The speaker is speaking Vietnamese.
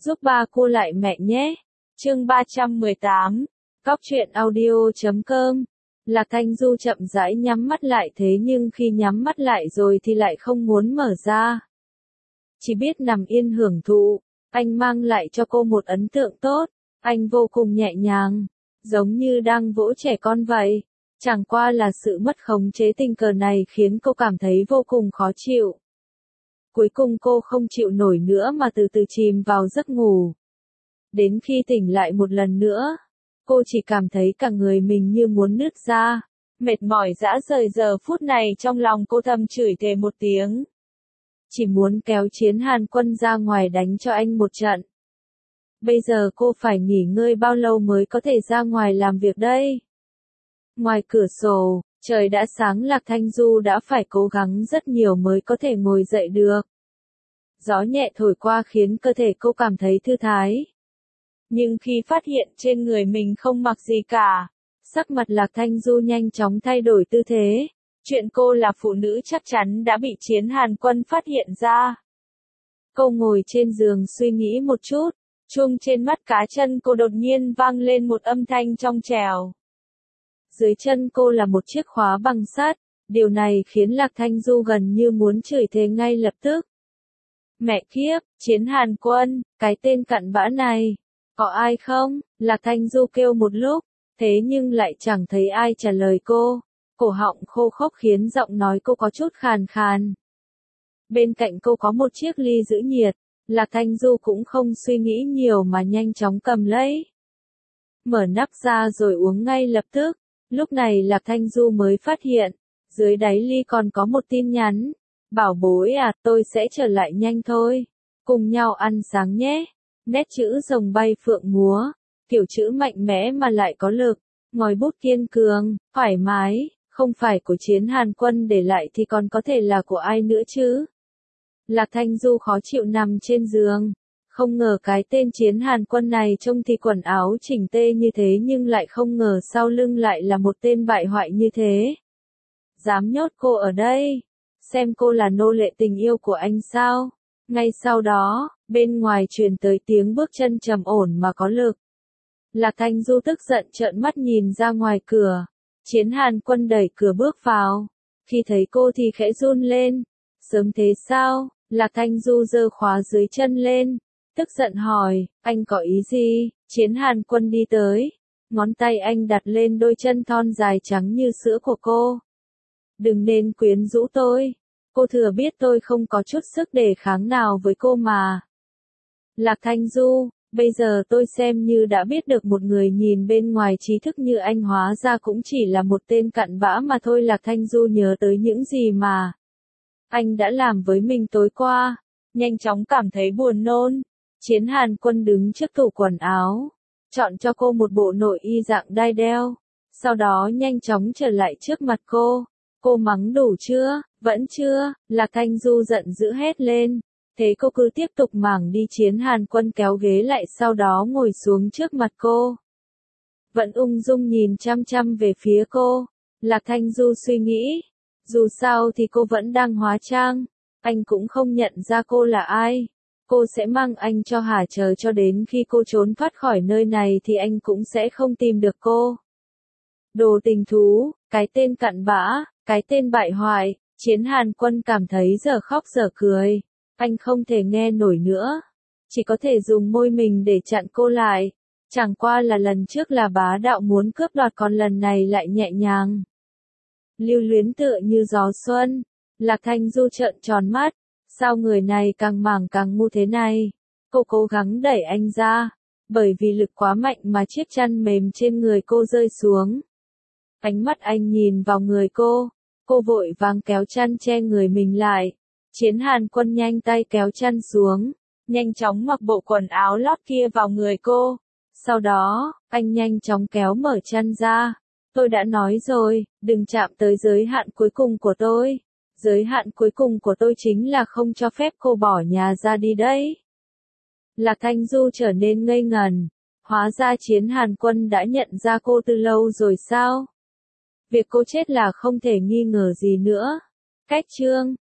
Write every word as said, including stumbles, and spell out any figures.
giúp ba cô lại mẹ nhé. Chương ba trăm mười tám, Cóc truyện audio chấm com. Lạc Thanh Du chậm rãi nhắm mắt lại, thế nhưng khi nhắm mắt lại rồi thì lại không muốn mở ra. Chỉ biết nằm yên hưởng thụ. Anh mang lại cho cô một ấn tượng tốt. Anh vô cùng nhẹ nhàng, giống như đang vỗ trẻ con vậy. Chẳng qua là sự mất khống chế tình cờ này khiến cô cảm thấy vô cùng khó chịu. Cuối cùng cô không chịu nổi nữa mà từ từ chìm vào giấc ngủ. Đến khi tỉnh lại một lần nữa, cô chỉ cảm thấy cả người mình như muốn nứt ra. Mệt mỏi rã rời, giờ phút này trong lòng cô thầm chửi thề một tiếng. Chỉ muốn kéo Chiến Hàn Quân ra ngoài đánh cho anh một trận. Bây giờ cô phải nghỉ ngơi bao lâu mới có thể ra ngoài làm việc đây? Ngoài cửa sổ, trời đã sáng, Lạc Thanh Du đã phải cố gắng rất nhiều mới có thể ngồi dậy được. Gió nhẹ thổi qua khiến cơ thể cô cảm thấy thư thái. Nhưng khi phát hiện trên người mình không mặc gì cả, sắc mặt Lạc Thanh Du nhanh chóng thay đổi tư thế. Chuyện cô là phụ nữ chắc chắn đã bị Chiến Hàn Quân phát hiện ra. Cô ngồi trên giường suy nghĩ một chút, chuông trên mắt cá chân cô đột nhiên vang lên một âm thanh trong trẻo. Dưới chân cô là một chiếc khóa bằng sắt, điều này khiến Lạc Thanh Du gần như muốn chửi thề ngay lập tức. Mẹ kiếp, Chiến Hàn Quân, cái tên cặn bã này, có ai không? Lạc Thanh Du kêu một lúc, thế nhưng lại chẳng thấy ai trả lời cô. Cổ họng khô khốc khiến giọng nói cô có chút khàn khàn. Bên cạnh cô có một chiếc ly giữ nhiệt, Lạc Thanh Du cũng không suy nghĩ nhiều mà nhanh chóng cầm lấy. Mở nắp ra rồi uống ngay lập tức. Lúc này Lạc Thanh Du mới phát hiện, dưới đáy ly còn có một tin nhắn. Bảo bối à, tôi sẽ trở lại nhanh thôi. Cùng nhau ăn sáng nhé. Nét chữ rồng bay phượng múa, kiểu chữ mạnh mẽ mà lại có lực, ngòi bút kiên cường, thoải mái, không phải của Chiến Hàn Quân để lại thì còn có thể là của ai nữa chứ? Lạc Thanh Du khó chịu nằm trên giường, không ngờ cái tên Chiến Hàn Quân này trông thì quần áo chỉnh tê như thế nhưng lại không ngờ sau lưng lại là một tên bại hoại như thế. Dám nhốt cô ở đây, xem cô là nô lệ tình yêu của anh sao? Ngay sau đó, bên ngoài truyền tới tiếng bước chân trầm ổn mà có lực. Lạc Thanh Du tức giận trợn mắt nhìn ra ngoài cửa. Chiến Hàn Quân đẩy cửa bước vào. Khi thấy cô thì khẽ run lên. Sớm thế sao? Lạc Thanh Du giơ khóa dưới chân lên. Tức giận hỏi, anh có ý gì? Chiến Hàn Quân đi tới. Ngón tay anh đặt lên đôi chân thon dài trắng như sữa của cô. Đừng nên quyến rũ tôi. Cô thừa biết tôi không có chút sức đề kháng nào với cô mà. Lạc Thanh Du, bây giờ tôi xem như đã biết được một người nhìn bên ngoài trí thức như anh hóa ra cũng chỉ là một tên cặn bã mà thôi. Lạc Thanh Du nhớ tới những gì mà anh đã làm với mình tối qua, nhanh chóng cảm thấy buồn nôn. Chiến Hàn Quân đứng trước tủ quần áo, chọn cho cô một bộ nội y dạng đai đeo, sau đó nhanh chóng trở lại trước mặt cô. Cô mắng đủ chưa? Vẫn chưa? Lạc Thanh Du giận dữ hét lên. Thế cô cứ tiếp tục mảng đi. Chiến Hàn Quân kéo ghế lại sau đó ngồi xuống trước mặt cô. Vẫn ung dung nhìn chăm chăm về phía cô. Lạc Thanh Du suy nghĩ. Dù sao thì cô vẫn đang hóa trang. Anh cũng không nhận ra cô là ai. Cô sẽ mang anh cho Hà chờ cho đến khi cô trốn thoát khỏi nơi này thì anh cũng sẽ không tìm được cô. Đồ tình thú, cái tên cặn bã, cái tên bại hoại. Chiến Hàn Quân cảm thấy giờ khóc giờ cười. Anh không thể nghe nổi nữa. Chỉ có thể dùng môi mình để chặn cô lại. Chẳng qua là lần trước là bá đạo muốn cướp đoạt, còn lần này lại nhẹ nhàng. Lưu luyến tựa như gió xuân. Lạc Thanh Du trợn tròn mắt. Sao người này càng màng càng ngu thế này? Cô cố gắng đẩy anh ra. Bởi vì lực quá mạnh mà chiếc chăn mềm trên người cô rơi xuống. Ánh mắt anh nhìn vào người cô. Cô vội vàng kéo chăn che người mình lại. Chiến Hàn Quân nhanh tay kéo chăn xuống, nhanh chóng mặc bộ quần áo lót kia vào người cô. Sau đó, anh nhanh chóng kéo mở chăn ra. Tôi đã nói rồi, đừng chạm tới giới hạn cuối cùng của tôi. Giới hạn cuối cùng của tôi chính là không cho phép cô bỏ nhà ra đi đấy. Lạc Thanh Du trở nên ngây ngần. Hóa ra Chiến Hàn Quân đã nhận ra cô từ lâu rồi sao? Việc cô chết là không thể nghi ngờ gì nữa. Cách chương